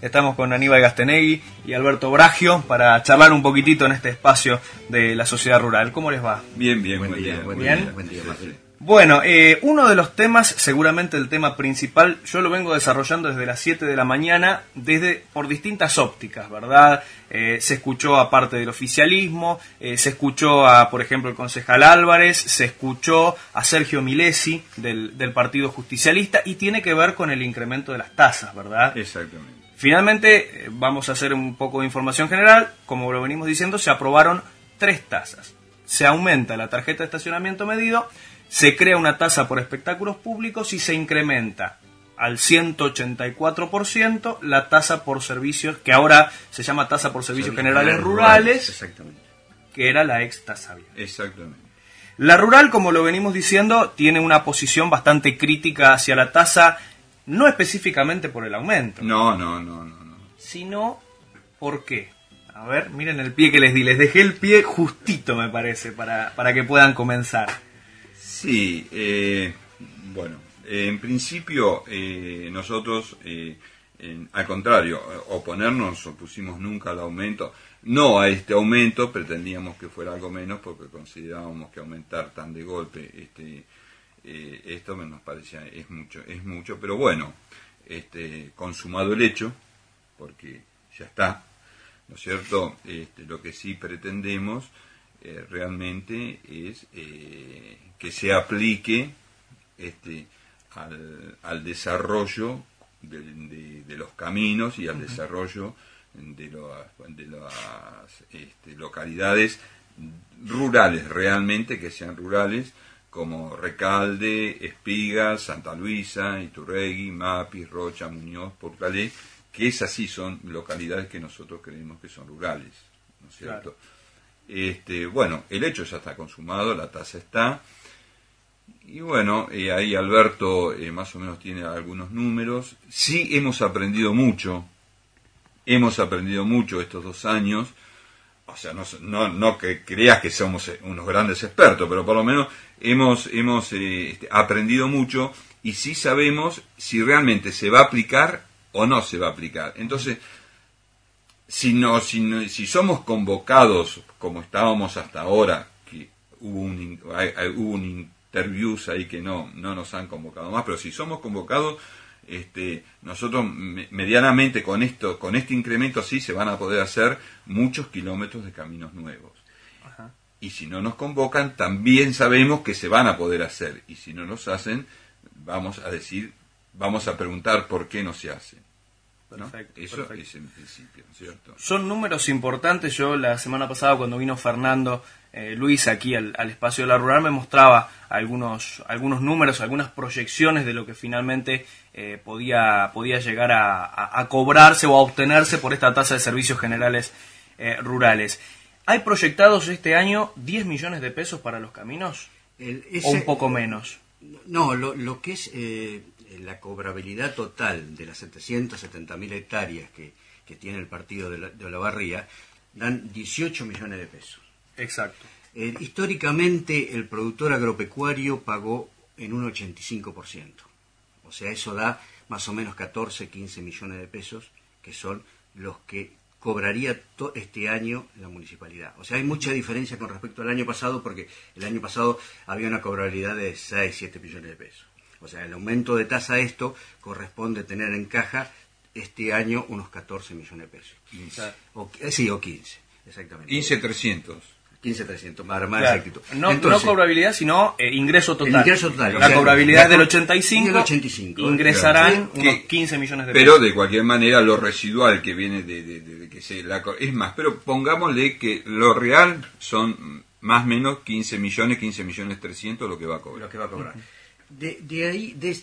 Estamos con Aníbal Gastenegui y Alberto Bragio para charlar un poquitito en este espacio de la sociedad rural. ¿Cómo les va? Bien, buen día. Bueno, uno de los temas, seguramente el tema principal, yo lo vengo desarrollando desde las 7 de la mañana, por distintas ópticas, ¿verdad? Se escuchó a parte del oficialismo, se escuchó a, por ejemplo, el concejal Álvarez, se escuchó a Sergio Milesi del Partido Justicialista, y tiene que ver con el incremento de las tasas, ¿verdad? Exactamente. Finalmente, vamos a hacer un poco de información general. Como lo venimos diciendo, se aprobaron 3 tasas. Se aumenta la tarjeta de estacionamiento medido, se crea una tasa por espectáculos públicos y se incrementa al 184% la tasa por servicios, que ahora se llama tasa por servicios generales rurales, exactamente, que era la ex tasa vieja. Exactamente. La rural, como lo venimos diciendo, tiene una posición bastante crítica hacia la tasa, no específicamente por el aumento. No. Sino, ¿por qué? A ver, miren el pie que les di. Les dejé el pie justito, me parece, para que puedan comenzar. Sí, bueno, en principio nosotros, al contrario, nos opusimos nunca al aumento. No a este aumento, pretendíamos que fuera algo menos porque considerábamos que aumentar tan de golpe esto nos parecía es mucho, pero bueno, consumado el hecho, porque ya está, ¿no es cierto? Lo que sí pretendemos realmente es que se aplique al desarrollo de los caminos y al desarrollo de las localidades rurales, realmente que sean rurales, como Recalde, Espigas, Santa Luisa, Iturregui, Mapis, Rocha, Muñoz, Portalé, que esas sí son localidades que nosotros creemos que son rurales, ¿no es cierto? Claro. Bueno, el hecho ya está consumado, la tasa está, y bueno, ahí Alberto más o menos tiene algunos números. Sí hemos aprendido mucho estos 2 años, o sea, no que creas que somos unos grandes expertos, pero por lo menos hemos aprendido mucho, y sí sabemos si realmente se va a aplicar o no se va a aplicar. Entonces, si somos convocados como estábamos hasta ahora, que hubo un interviews ahí que no nos han convocado más, pero si somos convocados, nosotros medianamente con este incremento así se van a poder hacer muchos kilómetros de caminos nuevos. Ajá. Y si no nos convocan, también sabemos que se van a poder hacer, y si no los hacen, vamos a preguntar por qué no se hacen. Perfecto, ¿no? Eso perfecto. Es en principio, ¿cierto? Son números importantes. Yo la semana pasada, cuando vino Fernando Luis aquí al espacio de la rural, me mostraba algunos números, algunas proyecciones de lo que finalmente podía llegar a cobrarse o a obtenerse por esta tasa de servicios generales rurales. ¿Hay proyectados este año 10 millones de pesos para los caminos? ¿O un poco menos? No, lo que es la cobrabilidad total de las 770.000 hectáreas que tiene el partido de Olavarría, dan 18 millones de pesos. Exacto. Históricamente el productor agropecuario pagó en un 85%. O sea, eso da más o menos 14, 15 millones de pesos, que son los que cobraría este año la municipalidad. O sea, hay mucha diferencia con respecto al año pasado, porque el año pasado había una cobrabilidad de 6, 7 millones de pesos. O sea, el aumento de tasa a esto corresponde tener en caja este año unos 14 millones de pesos. 15. O 15, exactamente. 15.300. 15.300, para más claro. exactitud. No cobrabilidad, sino ingreso total. El ingreso total. La cobrabilidad es del 85, del 85 ingresarán claro. unos 15 millones de pesos. Pero de cualquier manera lo residual que viene de que es más, pero pongámosle que lo real son más o menos 15 millones 300 lo que va a cobrar. Lo que va a cobrar. De ahí, de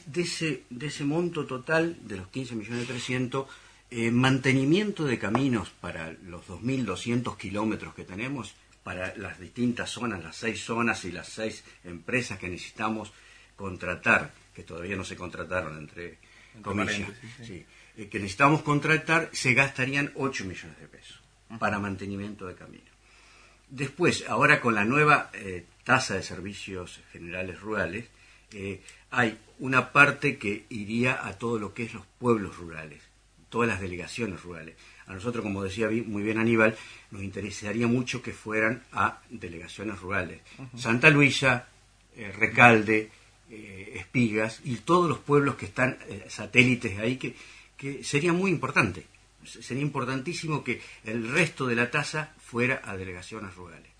ese monto total de los 15 millones 300, mantenimiento de caminos para los 2.200 kilómetros que tenemos, para las distintas zonas, las 6 zonas y las 6 empresas que necesitamos contratar, que todavía no se contrataron, entre comillas, sí, que necesitamos contratar, se gastarían 8 millones de pesos para mantenimiento de caminos. Después, ahora con la nueva tasa de servicios generales rurales, hay una parte que iría a todo lo que es los pueblos rurales, todas las delegaciones rurales. A nosotros, como decía muy bien Aníbal, nos interesaría mucho que fueran a delegaciones rurales. Santa Luisa, Recalde, Espigas y todos los pueblos que están satélites ahí, que sería muy importante. Sería importantísimo que el resto de la tasa fuera a delegaciones rurales.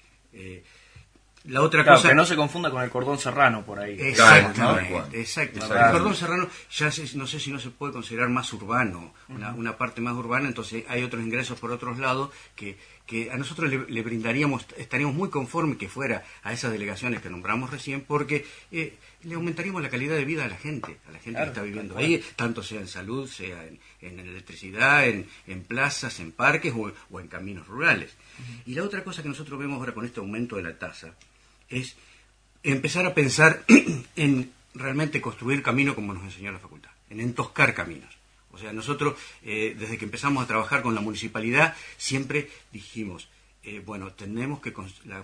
La otra cosa, que no se confunda con el cordón serrano por ahí. Exactamente. El cordón serrano ya no sé si no se puede considerar más urbano, una parte más urbana, entonces hay otros ingresos por otros lados que a nosotros le brindaríamos, estaríamos muy conformes que fuera a esas delegaciones que nombramos recién, porque le aumentaríamos la calidad de vida a la gente que está viviendo ahí, tanto sea en salud, sea en electricidad, en plazas, en parques o en caminos rurales. Y la otra cosa que nosotros vemos ahora con este aumento de la tasa es empezar a pensar en realmente construir camino como nos enseñó la facultad, en entoscar caminos. O sea, nosotros desde que empezamos a trabajar con la municipalidad siempre dijimos, bueno, tenemos que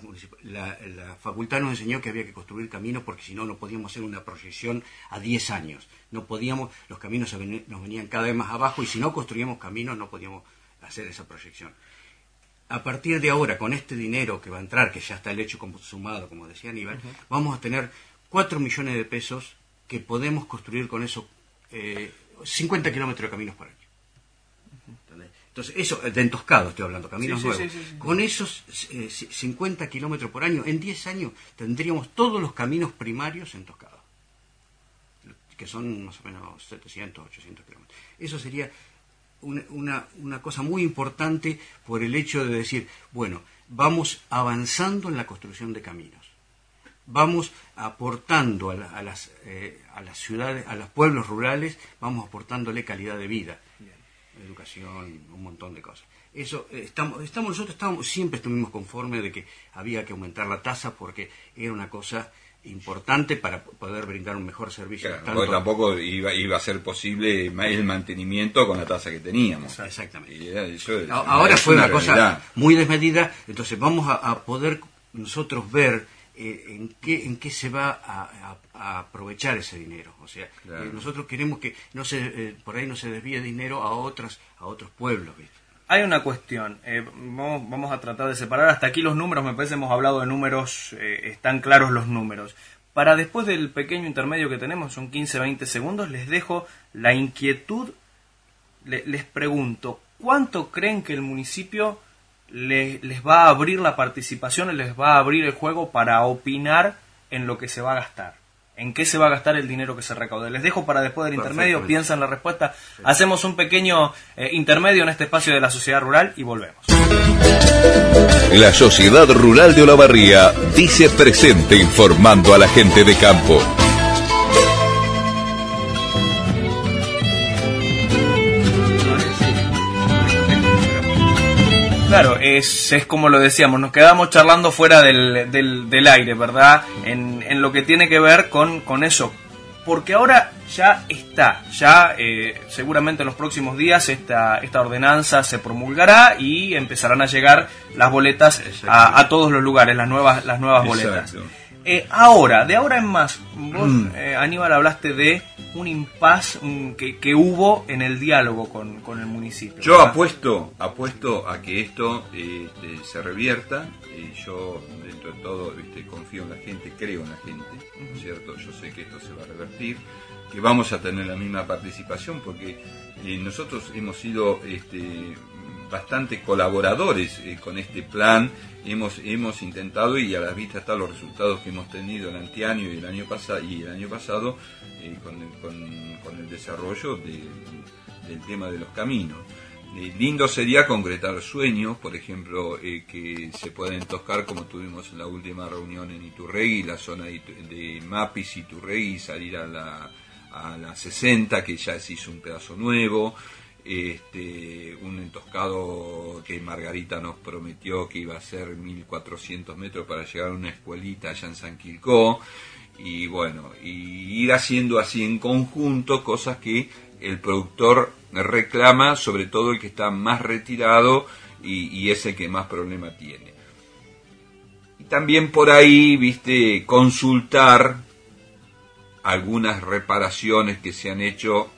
la facultad nos enseñó que había que construir caminos porque si no, no podíamos hacer una proyección a 10 años. No podíamos, los caminos nos venían cada vez más abajo y si no construíamos caminos no podíamos hacer esa proyección. A partir de ahora, con este dinero que va a entrar, que ya está el hecho sumado, como decía Aníbal, vamos a tener 4 millones de pesos que podemos construir con eso 50 kilómetros de caminos por año. Entonces, eso, de entoscado estoy hablando, caminos nuevos. Sí. Con esos 50 kilómetros por año, en 10 años tendríamos todos los caminos primarios entoscados, que son más o menos 700, 800 kilómetros. Eso sería una cosa muy importante por el hecho de decir, bueno, vamos avanzando en la construcción de caminos, vamos aportando a las ciudades, a los pueblos rurales, vamos aportándole calidad de vida, educación, un montón de cosas. Eso nosotros siempre estuvimos conformes de que había que aumentar la tasa porque era una cosa importante para poder brindar un mejor servicio. Claro, porque tampoco iba a ser posible el mantenimiento con la tasa que teníamos. Exactamente. Ahora fue una cosa muy desmedida, entonces vamos a poder nosotros ver en qué se va a aprovechar ese dinero. O sea, claro. Nosotros queremos que por ahí no se desvíe dinero a otros pueblos, ¿viste? Hay una cuestión, vamos a tratar de separar hasta aquí los números, me parece hemos hablado de números, están claros los números. Para después del pequeño intermedio que tenemos, son 15-20 segundos, les dejo la inquietud, les pregunto, ¿cuánto creen que el municipio les va a abrir la participación, les va a abrir el juego para opinar en lo que se va a gastar? ¿En qué se va a gastar el dinero que se recaude? Les dejo para después del intermedio, piensan la respuesta. Sí. Hacemos un pequeño intermedio en este espacio de la sociedad rural y volvemos. La Sociedad Rural de Olavarría dice presente informando a la gente de campo. Claro, es como lo decíamos, nos quedamos charlando fuera del aire, ¿verdad? En lo que tiene que ver con eso. Porque ahora seguramente en los próximos días esta ordenanza se promulgará y empezarán a llegar las boletas a todos los lugares, las nuevas boletas. Ahora, de ahora en más, vos, Aníbal, hablaste de un impasse que hubo en el diálogo con el municipio. Yo apuesto a que esto se revierta. Yo, dentro de todo, confío en la gente, creo en la gente, ¿cierto? Yo sé que esto se va a revertir, que vamos a tener la misma participación, porque nosotros hemos sido bastante colaboradores con este plan. Hemos intentado, y a la vista están los resultados que hemos tenido el anteaño y el año pasado con el desarrollo del tema de los caminos. Lindo sería concretar sueños, por ejemplo, que se puedan entoscar como tuvimos en la última reunión en Iturregui, la zona de Mapis, Iturregui, salir a la 60, que ya se hizo un pedazo nuevo. Un entoscado que Margarita nos prometió que iba a ser 1.400 metros para llegar a una escuelita allá en San Quilcó, y bueno, y ir haciendo así en conjunto cosas que el productor reclama, sobre todo el que está más retirado y es el que más problema tiene. Y también por ahí, consultar algunas reparaciones que se han hecho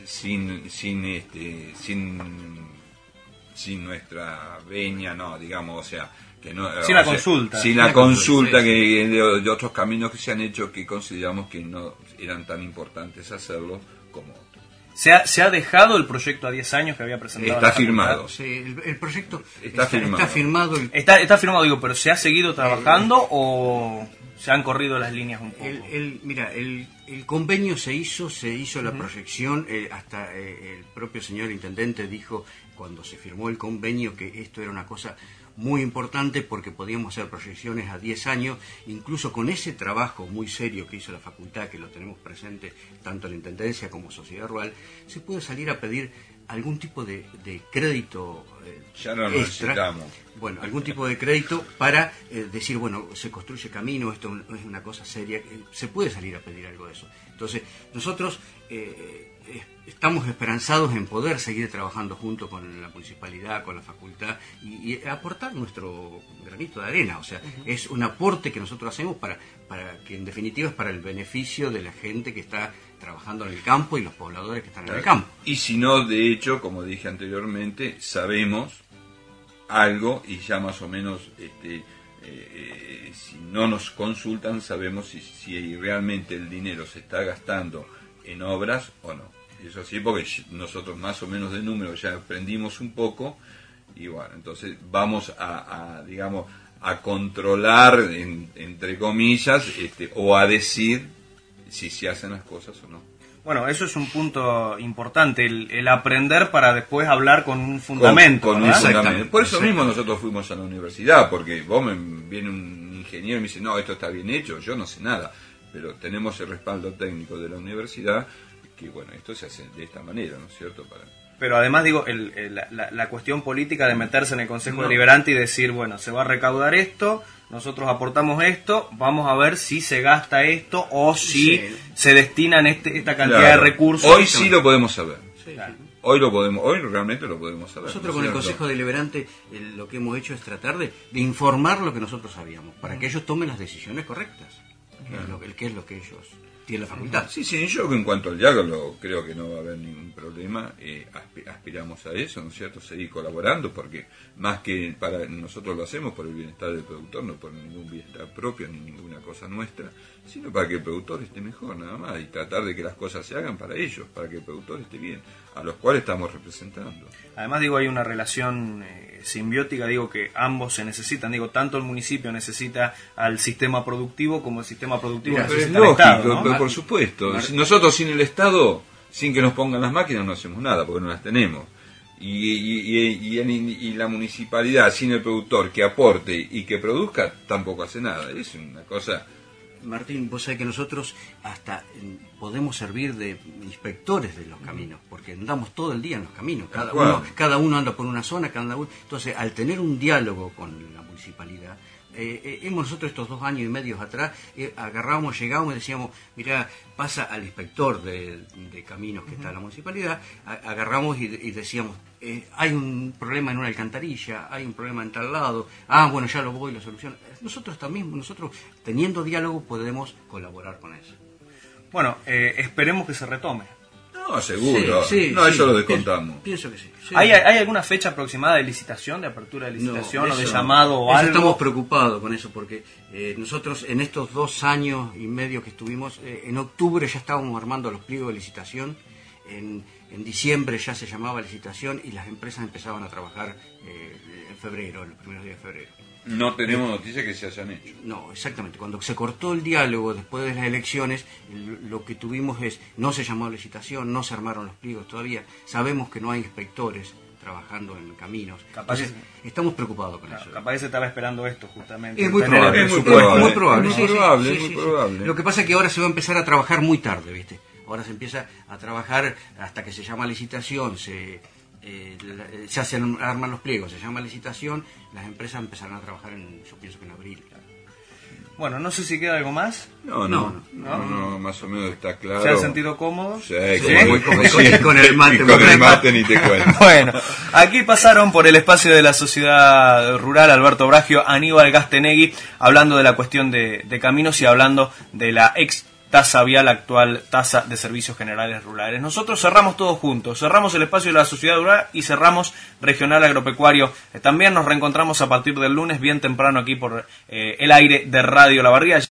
sin nuestra veña, no, digamos, o sea, que no, sin la consulta. Sin la consulta que de otros caminos que se han hecho, que consideramos que no eran tan importantes hacerlo como otros. ¿Se ha dejado el proyecto a 10 años que había presentado? Está firmado. Sí, el proyecto está firmado. Está firmado, digo, pero ¿se ha seguido trabajando o se han corrido las líneas un poco? Mira, el convenio se hizo la proyección, hasta el propio señor intendente dijo cuando se firmó el convenio que esto era una cosa muy importante porque podíamos hacer proyecciones a 10 años, incluso con ese trabajo muy serio que hizo la facultad, que lo tenemos presente tanto en la Intendencia como Sociedad Rural, se puede salir a pedir algún tipo de crédito ya no lo extra, necesitamos. bueno, algún tipo de crédito para decir, bueno, se construye camino, esto es una cosa seria, se puede salir a pedir algo de eso. Entonces, nosotros estamos esperanzados en poder seguir trabajando junto con la municipalidad, con la facultad y aportar nuestro granito de arena. O sea, es un aporte que nosotros hacemos para que en definitiva es para el beneficio de la gente que está trabajando en el campo y los pobladores que están en el campo. Y si no, de hecho, como dije anteriormente, sabemos algo y ya más o menos si no nos consultan sabemos si realmente el dinero se está gastando en obras o no. Eso sí, porque nosotros más o menos de número ya aprendimos un poco y bueno, entonces vamos a digamos, a controlar, entre comillas, o a decir si se hacen las cosas o no. Bueno, eso es un punto importante, el aprender para después hablar con un fundamento. Con un fundamento. Por eso mismo nosotros fuimos a la universidad, porque viene un ingeniero y me dice, no, esto está bien hecho, yo no sé nada, pero tenemos el respaldo técnico de la universidad, que bueno, esto se hace de esta manera, ¿no es cierto? Pero además digo, la cuestión política de meterse en el Consejo Deliberante y decir, bueno, se va a recaudar esto, nosotros aportamos esto, vamos a ver si se gasta esto o si se destinan esta cantidad de recursos. Hoy sí lo podemos saber. Claro. Hoy realmente lo podemos saber. Nosotros con el Consejo Deliberante lo que hemos hecho es tratar de informar lo que nosotros sabíamos, para que ellos tomen las decisiones correctas, que es lo que ellos tienen la facultad. Sí, yo en cuanto al diálogo creo que no va a haber ningún problema, aspiramos a eso, ¿no es cierto? Seguir colaborando, porque más que para nosotros lo hacemos por el bienestar del productor, no por ningún bienestar propio ni ninguna cosa nuestra, sino para que el productor esté mejor, nada más, y tratar de que las cosas se hagan para ellos, para que el productor esté bien, a los cuales estamos representando. Además, digo, hay una relación simbiótica, digo, que ambos se necesitan, digo, tanto el municipio necesita al sistema productivo como el sistema productivo necesita al Estado, ¿no? Pero por supuesto, nosotros sin el Estado, sin que nos pongan las máquinas, no hacemos nada, porque no las tenemos. Y la municipalidad sin el productor que aporte y que produzca, tampoco hace nada. Es una cosa... Martín, vos sabés que nosotros hasta podemos servir de inspectores de los caminos, porque andamos todo el día en los caminos, cada uno anda por una zona, entonces al tener un diálogo con la municipalidad, nosotros estos 2 años y medio atrás llegábamos y decíamos, mirá, pasa al inspector de caminos que está en la municipalidad, agarramos y decíamos, hay un problema en una alcantarilla, hay un problema en tal lado, bueno, ya lo voy, lo soluciono. Nosotros teniendo diálogo podemos colaborar con eso. Bueno, esperemos que se retome. No, seguro. Eso lo descontamos. Pienso que sí. ¿Hay alguna fecha aproximada de licitación, de apertura de licitación o de llamado o algo? Estamos preocupados con eso porque nosotros en estos 2 años y medio que estuvimos, en octubre ya estábamos armando los pliegos de licitación, en diciembre ya se llamaba licitación y las empresas empezaban a trabajar en febrero, en los primeros días de febrero. No tenemos noticias que se hayan hecho. No, exactamente. Cuando se cortó el diálogo después de las elecciones, lo que tuvimos no se llamó licitación, no se armaron los pliegos todavía. Sabemos que no hay inspectores trabajando en caminos. Entonces, estamos preocupados con eso. Capaz se estaba esperando esto justamente. Es muy probable. Muy probable. Lo que pasa es que ahora se va a empezar a trabajar muy tarde, ¿viste? Ahora se empieza a trabajar hasta que se llama licitación, ya se arman los pliegos, se llama licitación, las empresas empezarán a trabajar yo pienso que en abril. Bueno, no sé si queda algo más. No, más o menos está claro. ¿Se han sentido cómodos? Sí, con el mate. Con el mate ni te cuento. Bueno, aquí pasaron por el espacio de la Sociedad Rural Alberto Bragio, Aníbal Gastenegui, hablando de la cuestión de caminos y hablando de la tasa vial, actual tasa de servicios generales rurales. Nosotros cerramos todos juntos, cerramos el espacio de la sociedad rural y cerramos Regional Agropecuario. También nos reencontramos a partir del lunes bien temprano aquí por el aire de Radio La Barriga.